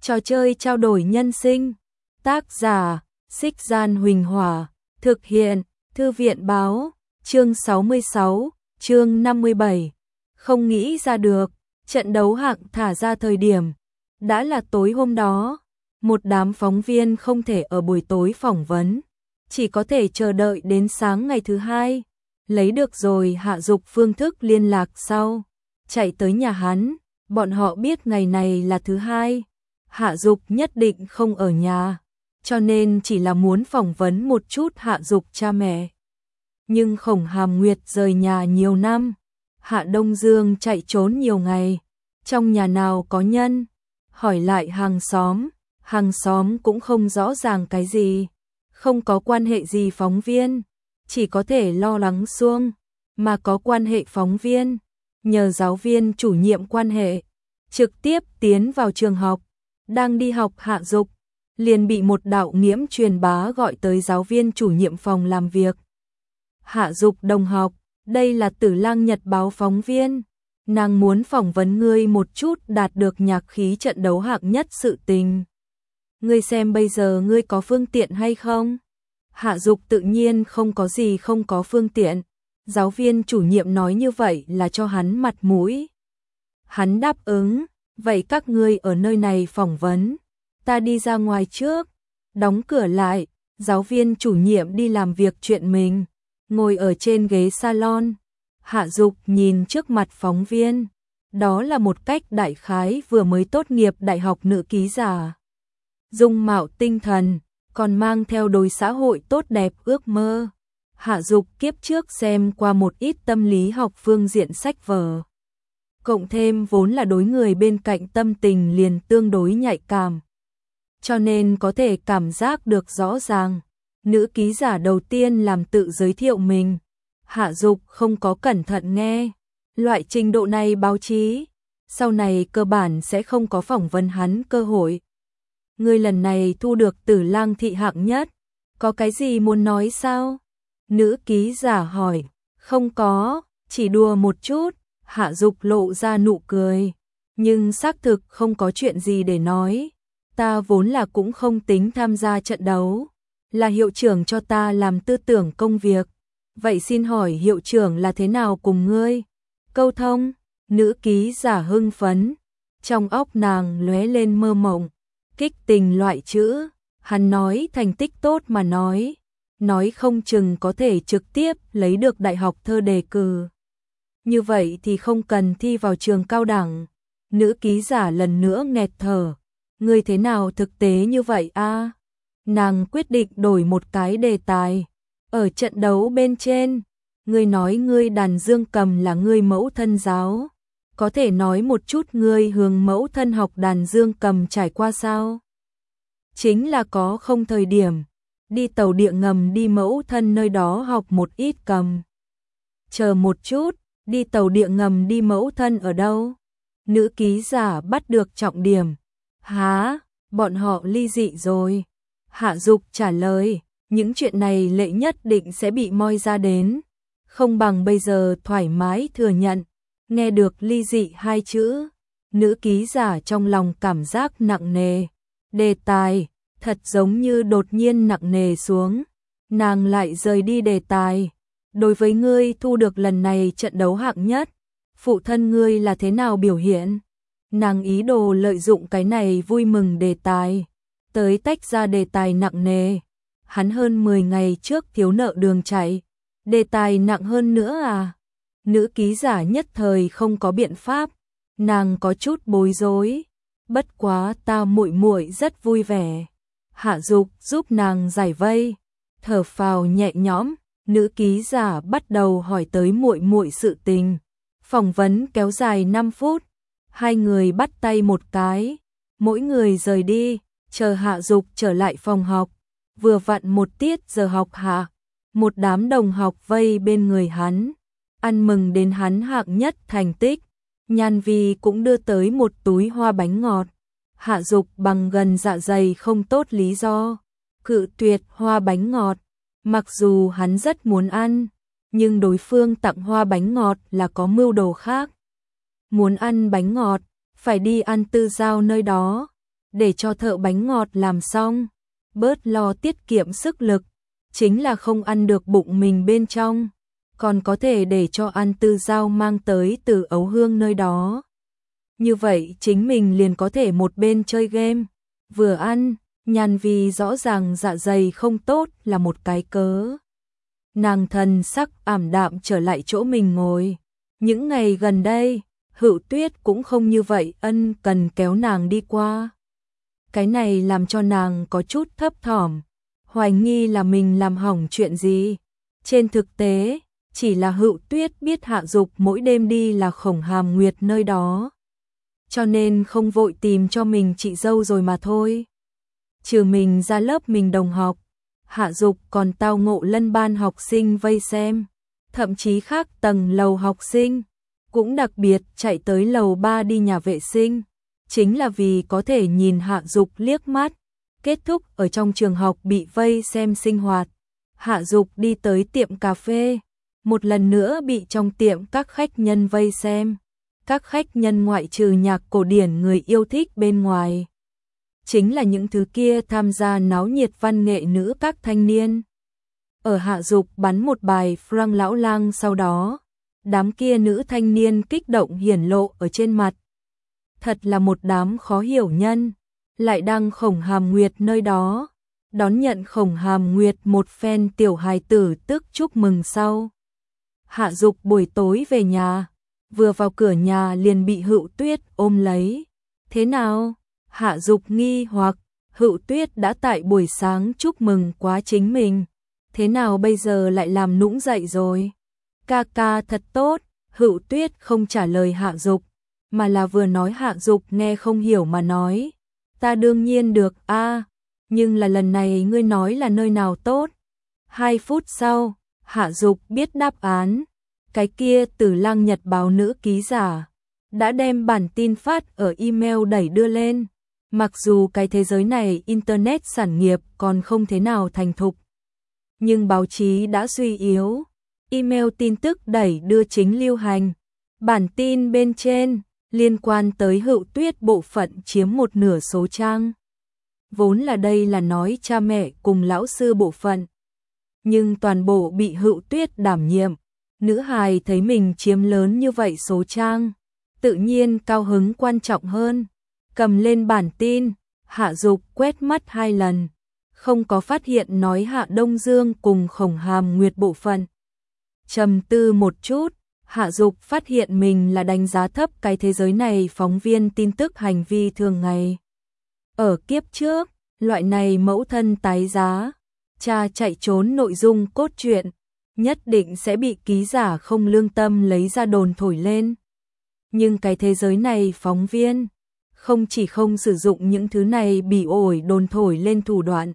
Trò chơi trao đổi nhân sinh. Tác giả: Xích Gian Huỳnh Hỏa. Thực hiện: Thư viện báo. Chương 66, chương 57. Không nghĩ ra được, trận đấu hạng thả ra thời điểm đã là tối hôm đó. Một đám phóng viên không thể ở buổi tối phỏng vấn, chỉ có thể chờ đợi đến sáng ngày thứ hai. Lấy được rồi Hạ Dục phương thức liên lạc sau, chạy tới nhà hắn. Bọn họ biết ngày này là thứ hai, Hạ Dục nhất định không ở nhà, cho nên chỉ là muốn phỏng vấn một chút Hạ Dục cha mẹ. Nhưng Khổng Hàm Nguyệt rời nhà nhiều năm, Hạ Đông Dương chạy trốn nhiều ngày, trong nhà nào có nhân. Hỏi lại hàng xóm cũng không rõ ràng cái gì, không có quan hệ gì phóng viên, chỉ có thể lo lắng xuông, mà có quan hệ phóng viên, nhờ giáo viên chủ nhiệm quan hệ, trực tiếp tiến vào trường học. Đang đi học Hạ Dục liền bị một đạo nghiễm truyền bá gọi tới giáo viên chủ nhiệm phòng làm việc. Hạ Dục đồng học, đây là Tử Lang Nhật báo phóng viên, nàng muốn phỏng vấn ngươi một chút đạt được nhạc khí trận đấu hạng nhất sự tình. Ngươi xem bây giờ ngươi có phương tiện hay không? Hạ Dục tự nhiên không có gì không có phương tiện. Giáo viên chủ nhiệm nói như vậy là cho hắn mặt mũi. Hắn đáp ứng, vậy các ngươi ở nơi này phỏng vấn, ta đi ra ngoài trước. Đóng cửa lại, giáo viên chủ nhiệm đi làm việc chuyện mình, ngồi ở trên ghế salon. Hạ Dục nhìn trước mặt phóng viên, đó là một cách đại khái vừa mới tốt nghiệp đại học nữ ký giả. Dung mạo tinh thần, còn mang theo đôi xã hội tốt đẹp ước mơ. Hạ Dục kiếp trước xem qua một ít tâm lý học phương diện sách vở, cộng thêm vốn là đối người bên cạnh tâm tình liền tương đối nhạy cảm, cho nên có thể cảm giác được rõ ràng. Nữ ký giả đầu tiên làm tự giới thiệu mình, Hạ Dục không có cẩn thận nghe. Loại trình độ này báo chí, sau này cơ bản sẽ không có phỏng vấn hắn cơ hội. Ngươi lần này thu được Tử Lang thị hạng nhất, có cái gì muốn nói sao? Nữ ký giả hỏi. Không có, chỉ đùa một chút. Hạ Dục lộ ra nụ cười, nhưng xác thực không có chuyện gì để nói. Ta vốn là cũng không tính tham gia trận đấu, là hiệu trưởng cho ta làm tư tưởng công việc. Vậy xin hỏi hiệu trưởng là thế nào cùng ngươi câu thông? Nữ ký giả hưng phấn, trong óc nàng lóe lên mơ mộng, kích tình loại chữ. Hắn nói thành tích tốt mà nói không chừng có thể trực tiếp lấy được đại học thơ đề cử. Như vậy thì không cần thi vào trường cao đẳng. Nữ ký giả lần nữa nghẹt thở. Ngươi thế nào thực tế như vậy a? Nàng quyết định đổi một cái đề tài. Ở trận đấu bên trên, ngươi nói ngươi đàn dương cầm là ngươi mẫu thân giáo, có thể nói một chút ngươi hướng mẫu thân học đàn dương cầm trải qua sao? Chính là có không thời điểm đi tàu điện ngầm đi mẫu thân nơi đó học một ít cầm. Chờ một chút, đi tàu điện ngầm đi mẫu thân ở đâu? Nữ ký giả bắt được trọng điểm. Hả, bọn họ ly dị rồi. Hạ Dục trả lời, những chuyện này lệ nhất định sẽ bị moi ra đến, không bằng bây giờ thoải mái thừa nhận. Nghe được ly dị hai chữ, nữ ký giả trong lòng cảm giác nặng nề. Đề tài thật giống như đột nhiên nặng nề xuống. Nàng lại rời đi đề tài. Đối với ngươi thu được lần này trận đấu hạng nhất, phụ thân ngươi là thế nào biểu hiện? Nàng ý đồ lợi dụng cái này vui mừng đề tài, tới tách ra đề tài nặng nề. Hắn hơn 10 ngày trước thiếu nợ đường chạy, đề tài nặng hơn nữa à? Nữ ký giả nhất thời không có biện pháp, nàng có chút bối rối. Bất quá ta muội muội rất vui vẻ. Hạ Dục giúp nàng giải vây, thở phào nhẹ nhõm. Nữ ký giả bắt đầu hỏi tới muội muội sự tình. Phỏng vấn kéo dài 5 phút, hai người bắt tay một cái, mỗi người rời đi, chờ Hạ Dục trở lại phòng học. Vừa vặn một tiết giờ học hạ, một đám đồng học vây bên người hắn, ăn mừng đến hắn hạng nhất thành tích. Nhan Vi cũng đưa tới một túi hoa bánh ngọt. Hạ Dục bằng gần dạ dày không tốt lý do cự tuyệt hoa bánh ngọt, mặc dù hắn rất muốn ăn, nhưng đối phương tặng hoa bánh ngọt là có mưu đồ khác. Muốn ăn bánh ngọt, phải đi ăn Tư Giao nơi đó. để cho thợ bánh ngọt làm xong, bớt lo tiết kiệm sức lực, chính là không ăn được bụng mình bên trong, còn có thể để cho An Tư Giao mang tới từ Ấu Hương nơi đó. Như vậy chính mình liền có thể một bên chơi game, vừa ăn, nhàn vì rõ ràng dạ dày không tốt là một cái cớ. Nàng thần sắc ảm đạm trở lại chỗ mình ngồi. Những ngày gần đây, Hữu Tuyết cũng không như vậy ân cần kéo nàng đi qua. Cái này làm cho nàng có chút thấp thỏm, hoài nghi là mình làm hỏng chuyện gì. Trên thực tế, chỉ là Hữu Tuyết biết Hạ Dục mỗi đêm đi là Khổng Hàm Nguyệt nơi đó, cho nên không vội tìm cho mình chị dâu rồi mà thôi. Trừ mình ra lớp mình đồng học, Hạ Dục còn tao ngộ lân ban học sinh vây xem, thậm chí khác tầng lầu học sinh cũng đặc biệt chạy tới lầu 3 đi nhà vệ sinh, chính là vì có thể nhìn Hạ Dục liếc mắt. Kết thúc ở trong trường học bị vây xem sinh hoạt, Hạ Dục đi tới tiệm cà phê, một lần nữa bị trong tiệm các khách nhân vây xem. Các khách nhân ngoại trừ nhạc cổ điển người yêu thích bên ngoài, chính là những thứ kia tham gia náo nhiệt văn nghệ nữ các thanh niên. Ở Hạ Dục bắn một bài Frank Lão Lang sau đó, đám kia nữ thanh niên kích động hiển lộ ở trên mặt. Thật là một đám khó hiểu nhân, lại đang Khổng Hàm Nguyệt nơi đó, đón nhận Khổng Hàm Nguyệt một phen tiểu hài tử tức chúc mừng sau. Hạ Dục buổi tối về nhà, vừa vào cửa nhà liền bị Hữu Tuyết ôm lấy. Thế nào? Hạ Dục nghi hoặc, Hữu Tuyết đã tại buổi sáng chúc mừng quá chính mình, thế nào bây giờ lại làm nũng dậy rồi? Ca ca thật tốt. Hữu Tuyết không trả lời Hạ Dục, mà là vừa nói Hạ Dục nghe không hiểu mà nói. Ta đương nhiên được a, nhưng là lần này ngươi nói là nơi nào tốt? 2 phút sau, Hạ Dục biết đáp án. Cái kia Tử Lăng Nhật báo nữ ký giả đã đem bản tin phát ở email đẩy đưa lên. Mặc dù cái thế giới này internet sản nghiệp còn không thế nào thành thục, nhưng báo chí đã suy yếu, email tin tức đẩy đưa chính lưu hành. Bản tin bên trên liên quan tới Hữu Tuyết bộ phận chiếm 1/2 số trang. Vốn là đây là nói cha mẹ cùng lão sư bộ phận, nhưng toàn bộ bị Hữu Tuyết đảm nhiệm. Nữ hài thấy mình chiếm lớn như vậy số trang, tự nhiên cao hứng quan trọng hơn. Cầm lên bản tin, Hạ Dục quét mắt 2 lần, không có phát hiện nói Hạ Đông Dương cùng Khổng Hàm Nguyệt bộ phận. Trầm tư một chút, Hạ Dục phát hiện mình là đánh giá thấp cái thế giới này phóng viên tin tức hành vi thường ngày. Ở kiếp trước, loại này mẫu thân tái giá, cha chạy trốn nội dung cốt truyện, nhất định sẽ bị ký giả không lương tâm lấy ra đồn thổi lên. Nhưng cái thế giới này phóng viên, không chỉ không sử dụng những thứ này bị ổi đồn thổi lên thủ đoạn,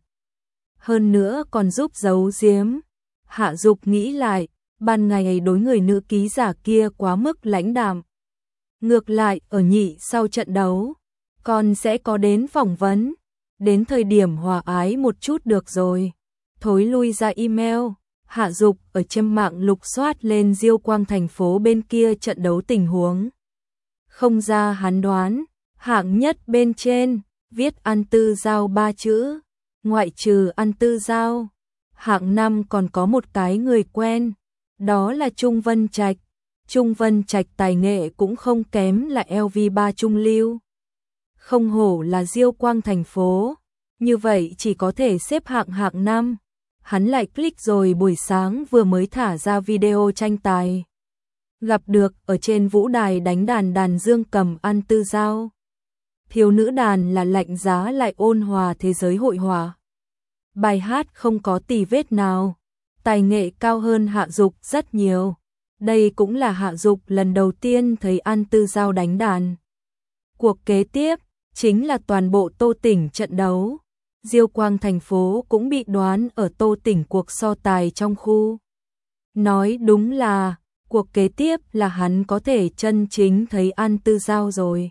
hơn nữa còn giúp giấu giếm. Hạ Dục nghĩ lại, ban ngày đối người nữ ký giả kia quá mức lãnh đạm. Ngược lại ở nhị sau trận đấu, còn sẽ có đến phỏng vấn, đến thời điểm hòa ái một chút được rồi. Thối lui ra email, Hạ Dục ở trên mạng lục soát lên Diêu Quang thành phố bên kia trận đấu tình huống. Không ra hắn đoán, hạng nhất bên trên, viết An Tư Giao 3 chữ, ngoại trừ An Tư Giao. Hạng 5 còn có một cái người quen, đó là Trung Vân Trạch. Trung Vân Trạch tài nghệ cũng không kém là LV3 trung lưu. Không hổ là Diêu Quang thành phố, như vậy chỉ có thể xếp hạng 5. Hắn lại click rồi buổi sáng vừa mới thả ra video tranh tài. Gặp được ở trên vũ đài đánh đàn đàn dương cầm An Tư Giao. Thiếu nữ đàn là lạnh giá lại ôn hòa thế giới hội họa. Bài hát không có tì vết nào, tài nghệ cao hơn Hạ Dục rất nhiều. Đây cũng là Hạ Dục lần đầu tiên thấy An Tư Giao đánh đàn. Cuộc kế tiếp chính là toàn bộ Tô Tỉnh trận đấu. Diêu Quang thành phố cũng bị đoán ở Tô Tỉnh cuộc so tài trong khu. Nói đúng là, cuộc kế tiếp là hắn có thể chân chính thấy An Tư Giao rồi.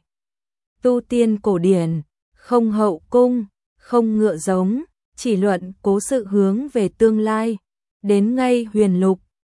Tu tiên cổ điển, không hậu cung, không ngựa giống, chỉ luận cố sự hướng về tương lai. Đến ngay huyền lục,